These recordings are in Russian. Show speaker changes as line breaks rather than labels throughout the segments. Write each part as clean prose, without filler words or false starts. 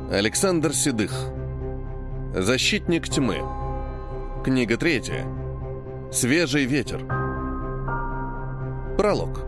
Александр Седых. Защитник тьмы. Книга 3. Свежий ветер. Пролог.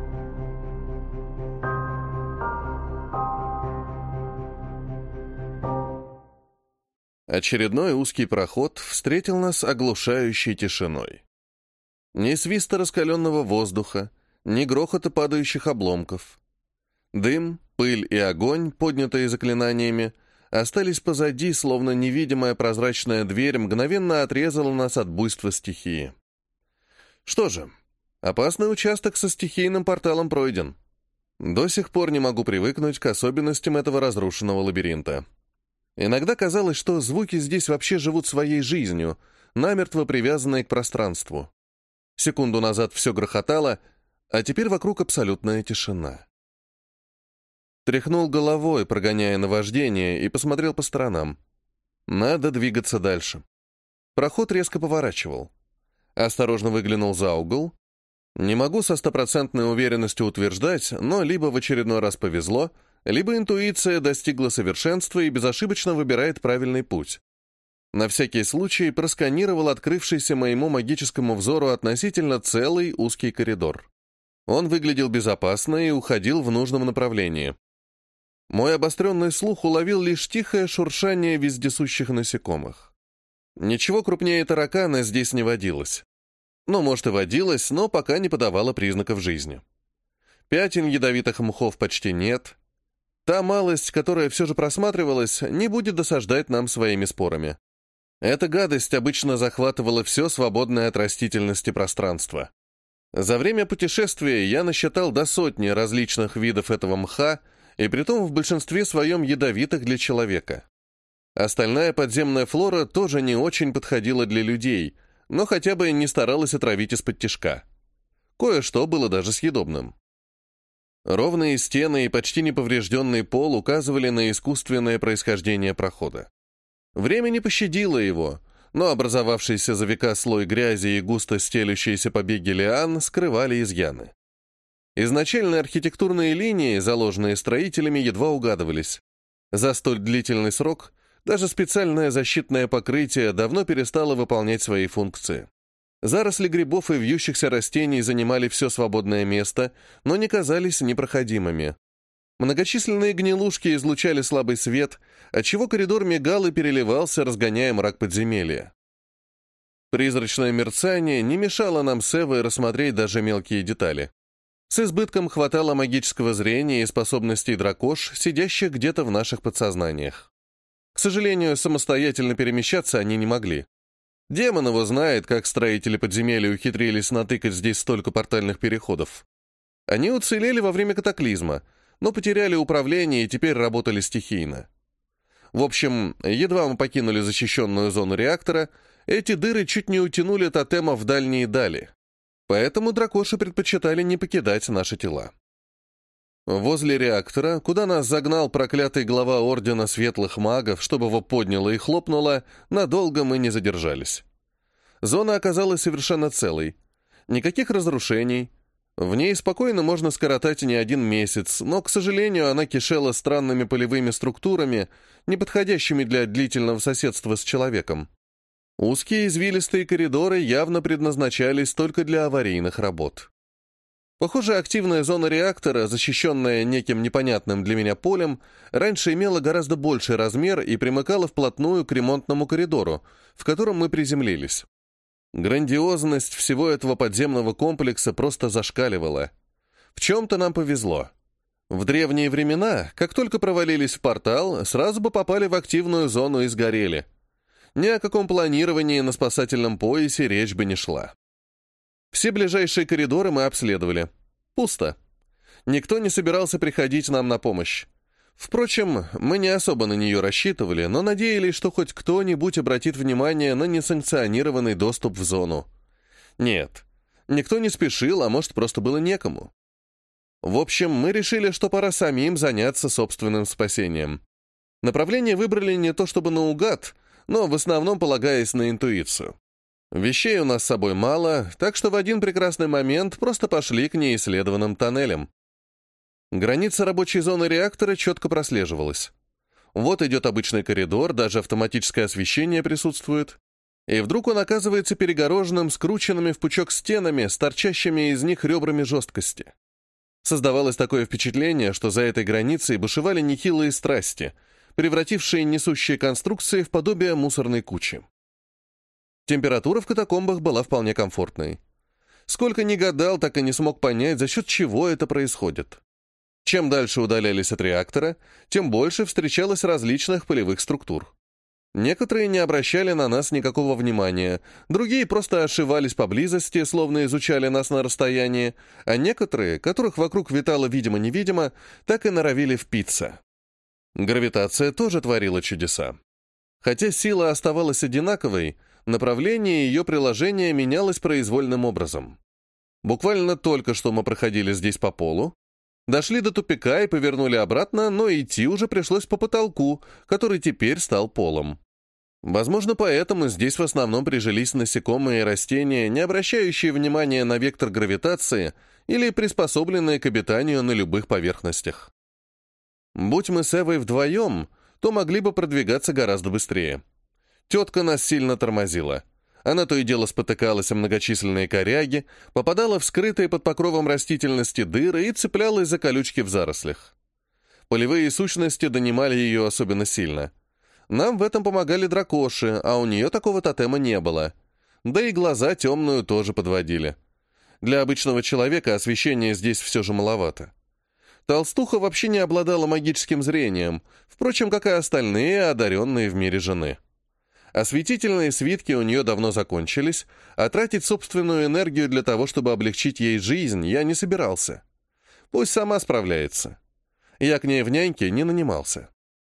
Очередной узкий проход встретил нас оглушающей тишиной. Ни свиста раскаленного воздуха, ни грохота падающих обломков. Дым, пыль и огонь, поднятые заклинаниями, остались позади, словно невидимая прозрачная дверь мгновенно отрезала нас от буйства стихии. Что же, опасный участок со стихийным порталом пройден. До сих пор не могу привыкнуть к особенностям этого разрушенного лабиринта. Иногда казалось, что звуки здесь вообще живут своей жизнью, намертво привязанные к пространству. Секунду назад все грохотало, а теперь вокруг абсолютная тишина. Тряхнул головой, прогоняя наваждение, и посмотрел по сторонам. Надо двигаться дальше. Проход резко поворачивал. Осторожно выглянул за угол. Не могу со стопроцентной уверенностью утверждать, но либо в очередной раз повезло, либо интуиция достигла совершенства и безошибочно выбирает правильный путь. На всякий случай просканировал открывшийся моему магическому взору относительно целый узкий коридор. Он выглядел безопасно и уходил в нужном направлении. Мой обостренный слух уловил лишь тихое шуршание вездесущих насекомых. Ничего крупнее таракана здесь не водилось. Ну, может, и водилось, но пока не подавало признаков жизни. Пятен ядовитых мхов почти нет. Та малость, которая все же просматривалась, не будет досаждать нам своими спорами. Эта гадость обычно захватывала все свободное от растительности пространство. За время путешествия я насчитал до 100 различных видов этого мха, и притом в большинстве своем ядовитых для человека. Остальная подземная флора тоже не очень подходила для людей, но хотя бы не старалась отравить из-под тишка. Кое-что было даже съедобным. Ровные стены и почти неповрежденный пол указывали на искусственное происхождение прохода. Время не пощадило его, но образовавшийся за века слой грязи и густо стелющиеся побеги лиан скрывали изъяны. Изначальные архитектурные линии, заложенные строителями, едва угадывались. За столь длительный срок даже специальное защитное покрытие давно перестало выполнять свои функции. Заросли грибов и вьющихся растений занимали все свободное место, но не казались непроходимыми. Многочисленные гнилушки излучали слабый свет, отчего коридор мигал и переливался, разгоняя мрак подземелья. Призрачное мерцание не мешало нам с Эвой рассмотреть даже мелкие детали. С избытком хватало магического зрения и способностей дракош, сидящих где-то в наших подсознаниях. К сожалению, самостоятельно перемещаться они не могли. Демон его знает, как строители подземелья ухитрились натыкать здесь столько портальных переходов. Они уцелели во время катаклизма, но потеряли управление и теперь работали стихийно. В общем, едва мы покинули защищенную зону реактора, эти дыры чуть не утянули тотема в дальние дали. Поэтому дракоши предпочитали не покидать наши тела. Возле реактора, куда нас загнал проклятый глава Ордена Светлых Магов, чтобы его подняло и хлопнуло, надолго мы не задержались. Зона оказалась совершенно целой. Никаких разрушений. В ней спокойно можно скоротать не один месяц, но, к сожалению, она кишела странными полевыми структурами, не подходящими для длительного соседства с человеком. Узкие извилистые коридоры явно предназначались только для аварийных работ. Похоже, активная зона реактора, защищенная неким непонятным для меня полем, раньше имела гораздо больший размер и примыкала вплотную к ремонтному коридору, в котором мы приземлились. Грандиозность всего этого подземного комплекса просто зашкаливала. В чем-то нам повезло. В древние времена, как только провалились в портал, сразу бы попали в активную зону и сгорели. Ни о каком планировании на спасательном поясе речь бы не шла. Все ближайшие коридоры мы обследовали. Пусто. Никто не собирался приходить нам на помощь. Впрочем, мы не особо на нее рассчитывали, но надеялись, что хоть кто-нибудь обратит внимание на несанкционированный доступ в зону. Нет, никто не спешил, а может, просто было некому. В общем, мы решили, что пора самим заняться собственным спасением. Направление выбрали не то чтобы наугад, но в основном полагаясь на интуицию. Вещей у нас с собой мало, так что в один прекрасный момент просто пошли к неисследованным тоннелям. Граница рабочей зоны реактора четко прослеживалась. Вот идет обычный коридор, даже автоматическое освещение присутствует. И вдруг он оказывается перегороженным скрученными в пучок стенами с торчащими из них ребрами жесткости. Создавалось такое впечатление, что за этой границей бушевали нехилые страсти, превратившие несущие конструкции в подобие мусорной кучи. Температура в катакомбах была вполне комфортной. Сколько ни гадал, так и не смог понять, за счет чего это происходит. Чем дальше удалялись от реактора, тем больше встречалось различных полевых структур. Некоторые не обращали на нас никакого внимания, другие просто ошивались поблизости, словно изучали нас на расстоянии, а некоторые, которых вокруг витало видимо-невидимо, так и норовили впиться. Гравитация тоже творила чудеса. Хотя сила оставалась одинаковой, направление ее приложения менялось произвольным образом. Буквально только что мы проходили здесь по полу, дошли до тупика и повернули обратно, но идти уже пришлось по потолку, который теперь стал полом. Возможно, поэтому здесь в основном прижились насекомые и растения, не обращающие внимания на вектор гравитации или приспособленные к обитанию на любых поверхностях. Будь мы с Эвой вдвоем, то могли бы продвигаться гораздо быстрее. Тетка нас сильно тормозила. Она то и дело спотыкалась о многочисленные коряги, попадала в скрытые под покровом растительности дыры и цеплялась за колючки в зарослях. Полевые сущности донимали ее особенно сильно. Нам в этом помогали дракоши, а у нее такого тотема не было. Да и глаза темную тоже подводили. Для обычного человека освещения здесь все же маловато. Толстуха вообще не обладала магическим зрением, впрочем, как и остальные, одаренные в мире жены. Осветительные свитки у нее давно закончились, а тратить собственную энергию для того, чтобы облегчить ей жизнь, я не собирался. Пусть сама справляется. Я к ней в няньке не нанимался.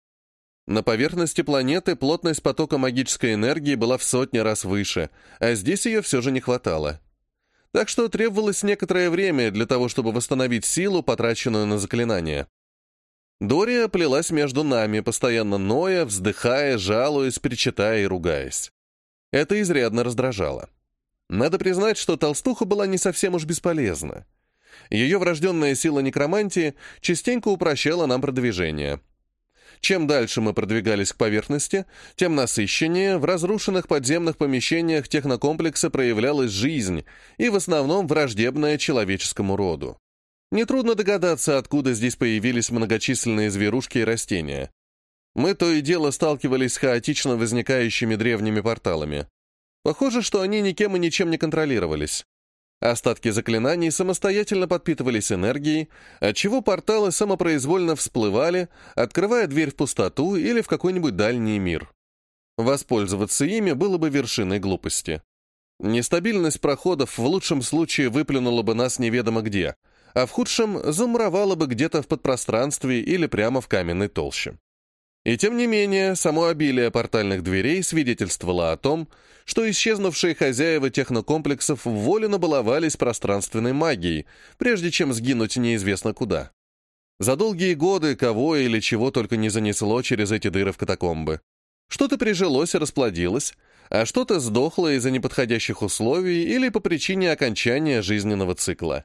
На поверхности планеты плотность потока магической энергии была в сотни раз выше, а здесь ее все же не хватало. Так что требовалось некоторое время для того, чтобы восстановить силу, потраченную на заклинание. Дория плелась между нами, постоянно ноя, вздыхая, жалуясь, причитая и ругаясь. Это изрядно раздражало. Надо признать, что толстуха была не совсем уж бесполезна. Ее врожденная сила некромантии частенько упрощала нам продвижение. Чем дальше мы продвигались к поверхности, тем насыщеннее в разрушенных подземных помещениях технокомплекса проявлялась жизнь и в основном враждебная человеческому роду. Нетрудно догадаться, откуда здесь появились многочисленные зверушки и растения. Мы то и дело сталкивались с хаотично возникающими древними порталами. Похоже, что они никем и ничем не контролировались. Остатки заклинаний самостоятельно подпитывались энергией, отчего порталы самопроизвольно всплывали, открывая дверь в пустоту или в какой-нибудь дальний мир. Воспользоваться ими было бы вершиной глупости. Нестабильность проходов в лучшем случае выплюнула бы нас неведомо где, а в худшем замуровала бы где-то в подпространстве или прямо в каменной толще. И тем не менее, само обилие портальных дверей свидетельствовало о том, что исчезнувшие хозяева технокомплексов вволю баловались пространственной магией, прежде чем сгинуть неизвестно куда. За долгие годы кого или чего только не занесло через эти дыры в катакомбы. Что-то прижилось и расплодилось, а что-то сдохло из-за неподходящих условий или по причине окончания жизненного цикла.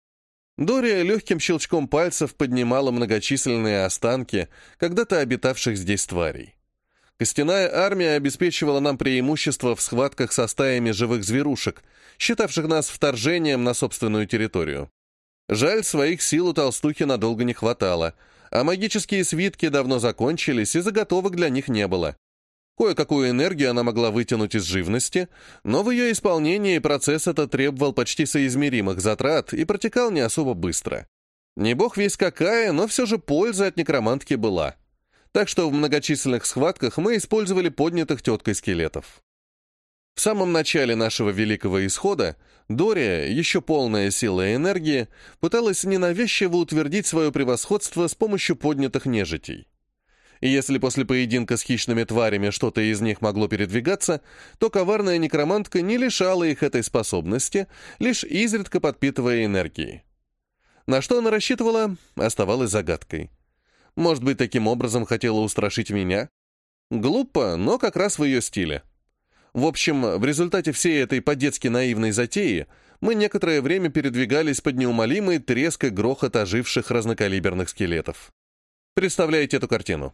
Дория легким щелчком пальцев поднимала многочисленные останки когда-то обитавших здесь тварей. Костяная армия обеспечивала нам преимущество в схватках со стаями живых зверушек, считавших нас вторжением на собственную территорию. Жаль, своих сил у толстухи надолго не хватало, а магические свитки давно закончились, и заготовок для них не было. Кое-какую энергию она могла вытянуть из живности, но в ее исполнении процесс этот требовал почти соизмеримых затрат и протекал не особо быстро. Не бог весть какая, но все же польза от некромантки была. Так что в многочисленных схватках мы использовали поднятых теткой скелетов. В самом начале нашего великого исхода Дория, еще полная силы и энергии, пыталась ненавязчиво утвердить свое превосходство с помощью поднятых нежитей. И если после поединка с хищными тварями что-то из них могло передвигаться, то коварная некромантка не лишала их этой способности, лишь изредка подпитывая энергией. На что она рассчитывала, оставалось загадкой. Может быть, таким образом хотела устрашить меня? Глупо, но как раз в ее стиле. В общем, в результате всей этой по-детски наивной затеи мы некоторое время передвигались под неумолимый треск и грохот оживших разнокалиберных скелетов. Представляете эту картину?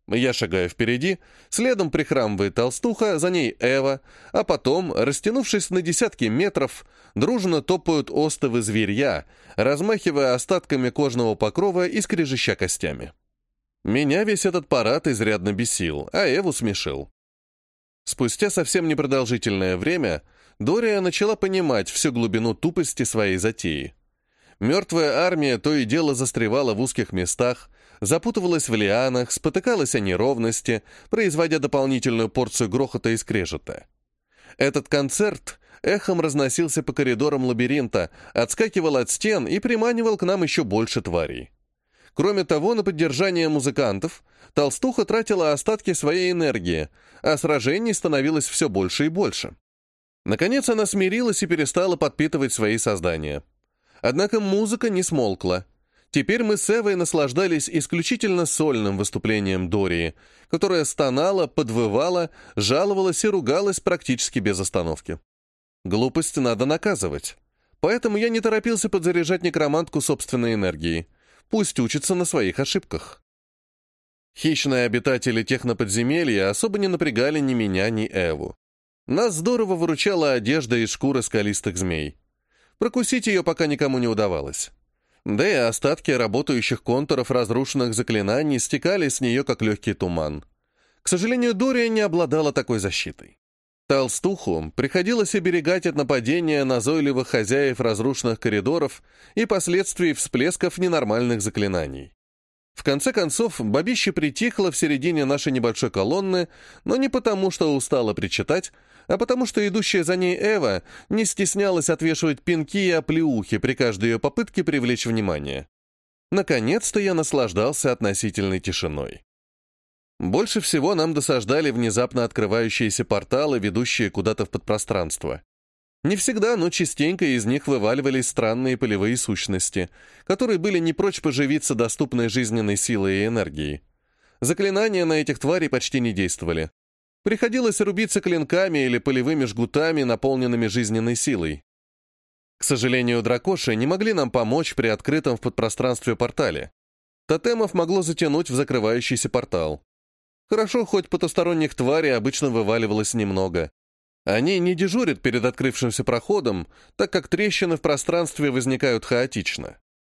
Я шагаю впереди, следом прихрамывает толстуха, за ней Эва, а потом, растянувшись на десятки метров, дружно топают остовы зверья, размахивая остатками кожного покрова и скрежеща костями. Меня весь этот парад изрядно бесил, а Эву смешил. Спустя совсем непродолжительное время Дория начала понимать всю глубину тупости своей затеи. Мертвая армия то и дело застревала в узких местах, запутывалась в лианах, спотыкалась о неровности, производя дополнительную порцию грохота и скрежета. Этот концерт эхом разносился по коридорам лабиринта, отскакивал от стен и приманивал к нам еще больше тварей. Кроме того, на поддержание музыкантов толстуха тратила остатки своей энергии, а сражений становилось все больше и больше. Наконец она смирилась и перестала подпитывать свои создания. Однако музыка не смолкла. Теперь мы с Эвой наслаждались исключительно сольным выступлением Дории, которая стонала, подвывала, жаловалась и ругалась практически без остановки. Глупость надо наказывать. Поэтому я не торопился подзаряжать некромантку собственной энергией. Пусть учится на своих ошибках. Хищные обитатели техноподземелья особо не напрягали ни меня, ни Эву. Нас здорово выручала одежда из шкуры скалистых змей. Прокусить ее пока никому не удавалось. Да и остатки работающих контуров разрушенных заклинаний стекали с нее, как легкий туман. К сожалению, Дория не обладала такой защитой. Толстуху приходилось оберегать от нападения назойливых хозяев разрушенных коридоров и последствий всплесков ненормальных заклинаний. В конце концов, бабище притихло в середине нашей небольшой колонны, но не потому, что устала причитать, а потому что идущая за ней Эва не стеснялась отвешивать пинки и оплеухи при каждой ее попытке привлечь внимание. Наконец-то я наслаждался относительной тишиной. Больше всего нам досаждали внезапно открывающиеся порталы, ведущие куда-то в подпространство. Не всегда, но частенько из них вываливались странные полевые сущности, которые были не прочь поживиться доступной жизненной силой и энергией. Заклинания на этих тварей почти не действовали. Приходилось рубиться клинками или полевыми жгутами, наполненными жизненной силой. К сожалению, дракоши не могли нам помочь при открытом в подпространстве портале. Тотемов могло затянуть в закрывающийся портал. Хорошо, хоть потусторонних тварей обычно вываливалось немного. Они не дежурят перед открывшимся проходом, так как трещины в пространстве возникают хаотично.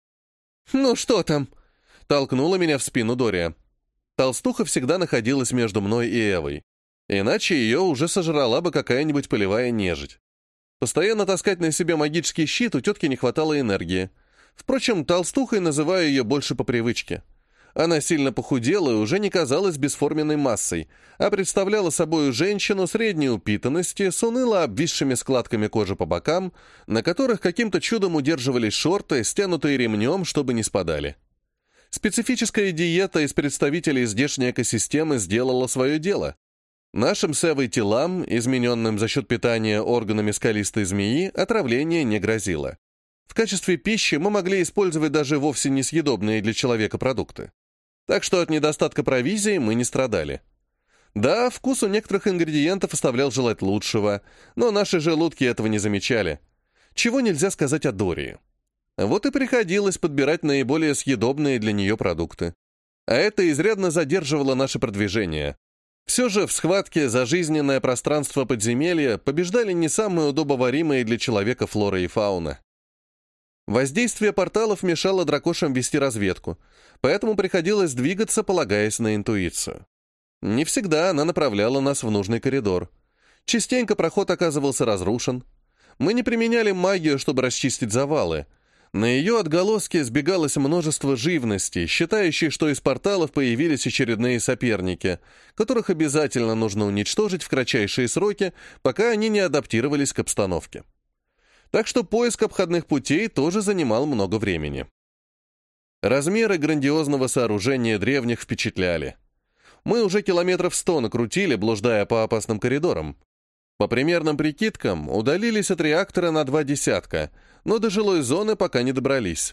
«Ну что там?» — толкнула меня в спину Дория. Толстуха всегда находилась между мной и Эвой. Иначе ее уже сожрала бы какая-нибудь полевая нежить. Постоянно таскать на себе магический щит у тетки не хватало энергии. Впрочем, толстухой называю ее больше по привычке. Она сильно похудела и уже не казалась бесформенной массой, а представляла собой женщину средней упитанности с уныло обвисшими складками кожи по бокам, на которых каким-то чудом удерживались шорты, стянутые ремнем, чтобы не спадали. Специфическая диета из представителей здешней экосистемы сделала свое дело. Нашим с Эвой телам, измененным за счет питания органами скалистой змеи, отравление не грозило. В качестве пищи мы могли использовать даже вовсе несъедобные для человека продукты. Так что от недостатка провизии мы не страдали. Да, вкус у некоторых ингредиентов оставлял желать лучшего, но наши желудки этого не замечали. Чего нельзя сказать о Дории. Вот и приходилось подбирать наиболее съедобные для нее продукты. А это изрядно задерживало наше продвижение. Все же в схватке за жизненное пространство подземелья побеждали не самые удобоваримые для человека флора и фауна. Воздействие порталов мешало дракошам вести разведку, поэтому приходилось двигаться, полагаясь на интуицию. Не всегда она направляла нас в нужный коридор. Частенько проход оказывался разрушен. Мы не применяли магию, чтобы расчистить завалы. На ее отголоски сбегалось множество живности, считающей, что из порталов появились очередные соперники, которых обязательно нужно уничтожить в кратчайшие сроки, пока они не адаптировались к обстановке. Так что поиск обходных путей тоже занимал много времени. Размеры грандиозного сооружения древних впечатляли. Мы уже километров 100 накрутили, блуждая по опасным коридорам. По примерным прикидкам, удалились от реактора на 2 десятка, но до жилой зоны пока не добрались.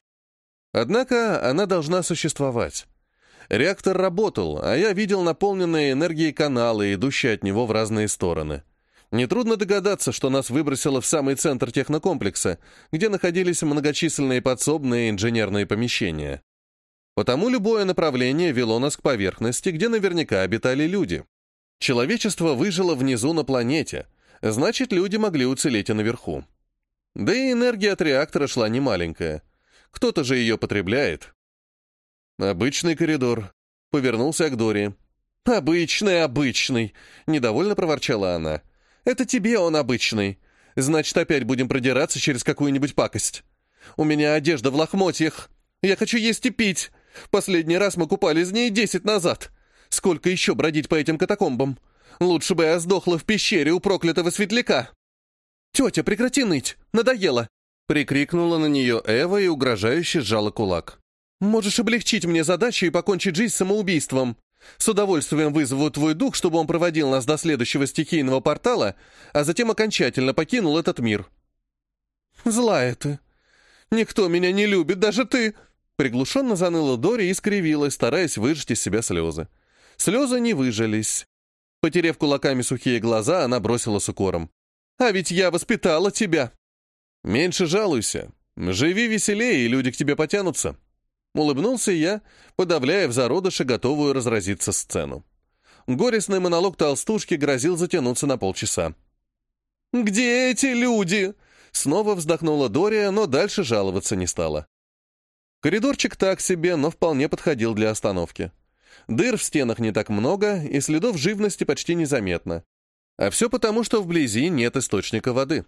Однако она должна существовать. Реактор работал, а я видел наполненные энергией каналы, идущие от него в разные стороны. Нетрудно догадаться, что нас выбросило в самый центр технокомплекса, где находились многочисленные подсобные инженерные помещения. Потому любое направление вело нас к поверхности, где наверняка обитали люди. Человечество выжило внизу на планете, значит, люди могли уцелеть и наверху. Да и энергия от реактора шла немаленькая. Кто-то же ее потребляет. «Обычный коридор», — повернулся к Дори. «Обычный», — недовольно проворчала она. «Это тебе он обычный. Значит, опять будем продираться через какую-нибудь пакость. У меня одежда в лохмотьях. Я хочу есть и пить. Последний раз мы купались дней 10 назад. Сколько еще бродить по этим катакомбам? Лучше бы я сдохла в пещере у проклятого светляка». «Тетя, прекрати ныть! Надоело!» Прикрикнула на нее Эва и угрожающе сжала кулак. «Можешь облегчить мне задачу и покончить жизнь самоубийством. С удовольствием вызову твой дух, чтобы он проводил нас до следующего стихийного портала, а затем окончательно покинул этот мир». «Злая ты. Никто меня не любит, даже ты!» Приглушенно заныла Дори и скривилась, стараясь выжать из себя слезы. Слезы не выжались. Потерев кулаками сухие глаза, она бросила с укором. «А ведь я воспитала тебя!» «Меньше жалуйся. Живи веселее, и люди к тебе потянутся». Улыбнулся я, подавляя в зародыше готовую разразиться сцену. Горестный монолог толстушки грозил затянуться на полчаса. «Где эти люди?» Снова вздохнула Дория, но дальше жаловаться не стала. Коридорчик так себе, но вполне подходил для остановки. Дыр в стенах не так много, и следов живности почти незаметно. А все потому, что вблизи нет источника воды.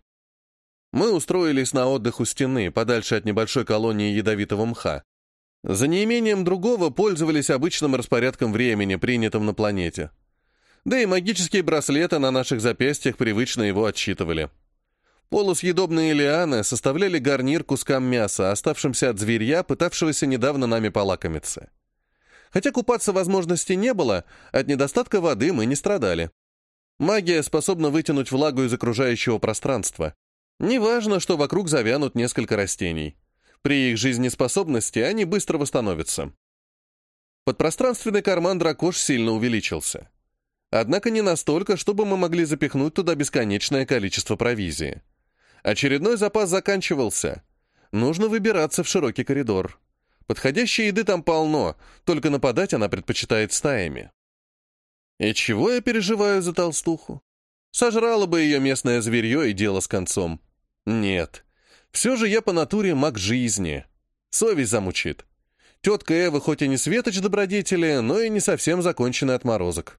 Мы устроились на отдых у стены, подальше от небольшой колонии ядовитого мха. За неимением другого пользовались обычным распорядком времени, принятым на планете. Да и магические браслеты на наших запястьях привычно его отсчитывали. Полусъедобные лианы составляли гарнир кускам мяса, оставшимся от зверья, пытавшегося недавно нами полакомиться. Хотя купаться возможности не было, от недостатка воды мы не страдали. Магия способна вытянуть влагу из окружающего пространства. Неважно, что вокруг завянут несколько растений. При их жизнеспособности они быстро восстановятся. Подпространственный карман дракош сильно увеличился. Однако не настолько, чтобы мы могли запихнуть туда бесконечное количество провизии. Очередной запас заканчивался. Нужно выбираться в широкий коридор. Подходящей еды там полно, только нападать она предпочитает стаями. И чего я переживаю за толстуху? Сожрала бы ее местное зверье и дело с концом. Нет. Все же я по натуре маг жизни. Совесть замучит. Тетка Эва хоть и не светоч добродетели, но и не совсем законченный отморозок.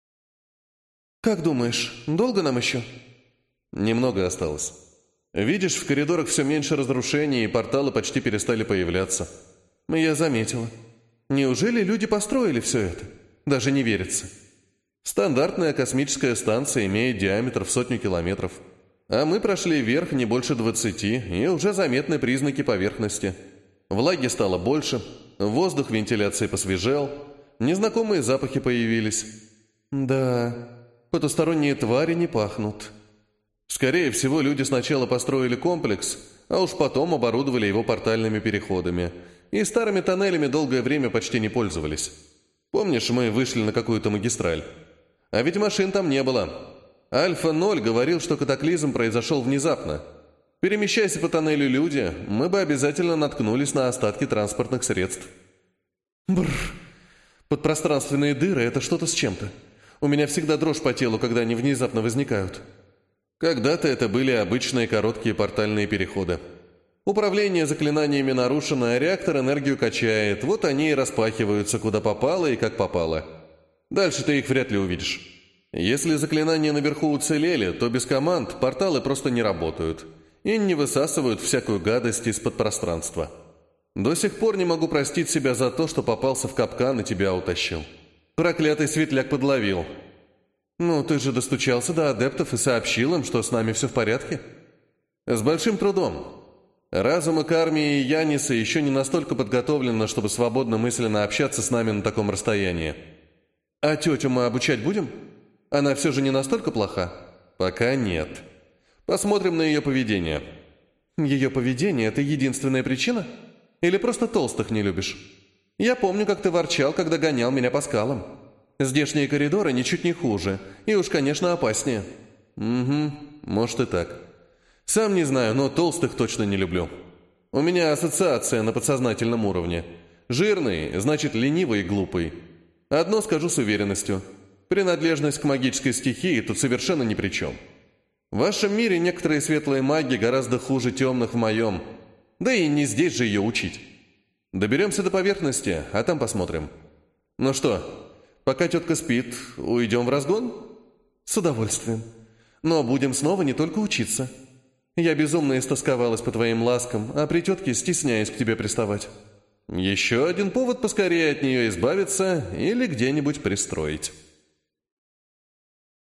«Как думаешь, долго нам еще?» «Немного осталось. Видишь, в коридорах все меньше разрушений, и порталы почти перестали появляться». «Я заметила. Неужели люди построили все это? Даже не верится». Стандартная космическая станция имеет диаметр в 100 километров. А мы прошли вверх не больше 20, и уже заметны признаки поверхности. Влаги стало больше, воздух вентиляции посвежел, незнакомые запахи появились. Да, потусторонние твари не пахнут. Скорее всего, люди сначала построили комплекс, а уж потом оборудовали его портальными переходами, и старыми тоннелями долгое время почти не пользовались. Помнишь, мы вышли на какую-то магистраль? А ведь машин там не было. Альфа-0 говорил, что катаклизм произошел внезапно. Перемещаясь по тоннелю люди, мы бы обязательно наткнулись на остатки транспортных средств. Бррр. Подпространственные дыры — это что-то с чем-то. У меня всегда дрожь по телу, когда они внезапно возникают. Когда-то это были обычные короткие портальные переходы. Управление заклинаниями нарушено, а реактор энергию качает. Вот они и распахиваются, куда попало и как попало. Дальше ты их вряд ли увидишь. Если заклинания наверху уцелели, то без команд порталы просто не работают и не высасывают всякую гадость из-под пространства. До сих пор не могу простить себя за то, что попался в капкан и тебя утащил. Проклятый светляк подловил. Ну, ты же достучался до адептов и сообщил им, что с нами все в порядке? С большим трудом. Разумы Кармии и Яниса еще не настолько подготовлены, чтобы свободно мысленно общаться с нами на таком расстоянии. А тетю мы обучать будем? Она все же не настолько плоха? Пока нет. Посмотрим на ее поведение. Ее поведение – это единственная причина? Или просто толстых не любишь? Я помню, как ты ворчал, когда гонял меня по скалам. Здешние коридоры ничуть не хуже, и уж, конечно, опаснее. Угу, может и так. Сам не знаю, но толстых точно не люблю. У меня ассоциация на подсознательном уровне. Жирный, значит, ленивый и глупый. Одно скажу с уверенностью. Принадлежность к магической стихии тут совершенно ни при чем. В вашем мире некоторые светлые маги гораздо хуже темных в моем. Да и не здесь же ее учить. Доберемся до поверхности, а там посмотрим. Ну что, пока тетка спит, уйдем в разгон? С удовольствием. Но будем снова не только учиться. Я безумно истосковалась по твоим ласкам, а при тетке стесняюсь к тебе приставать. Еще один повод поскорее от нее избавиться или где-нибудь пристроить.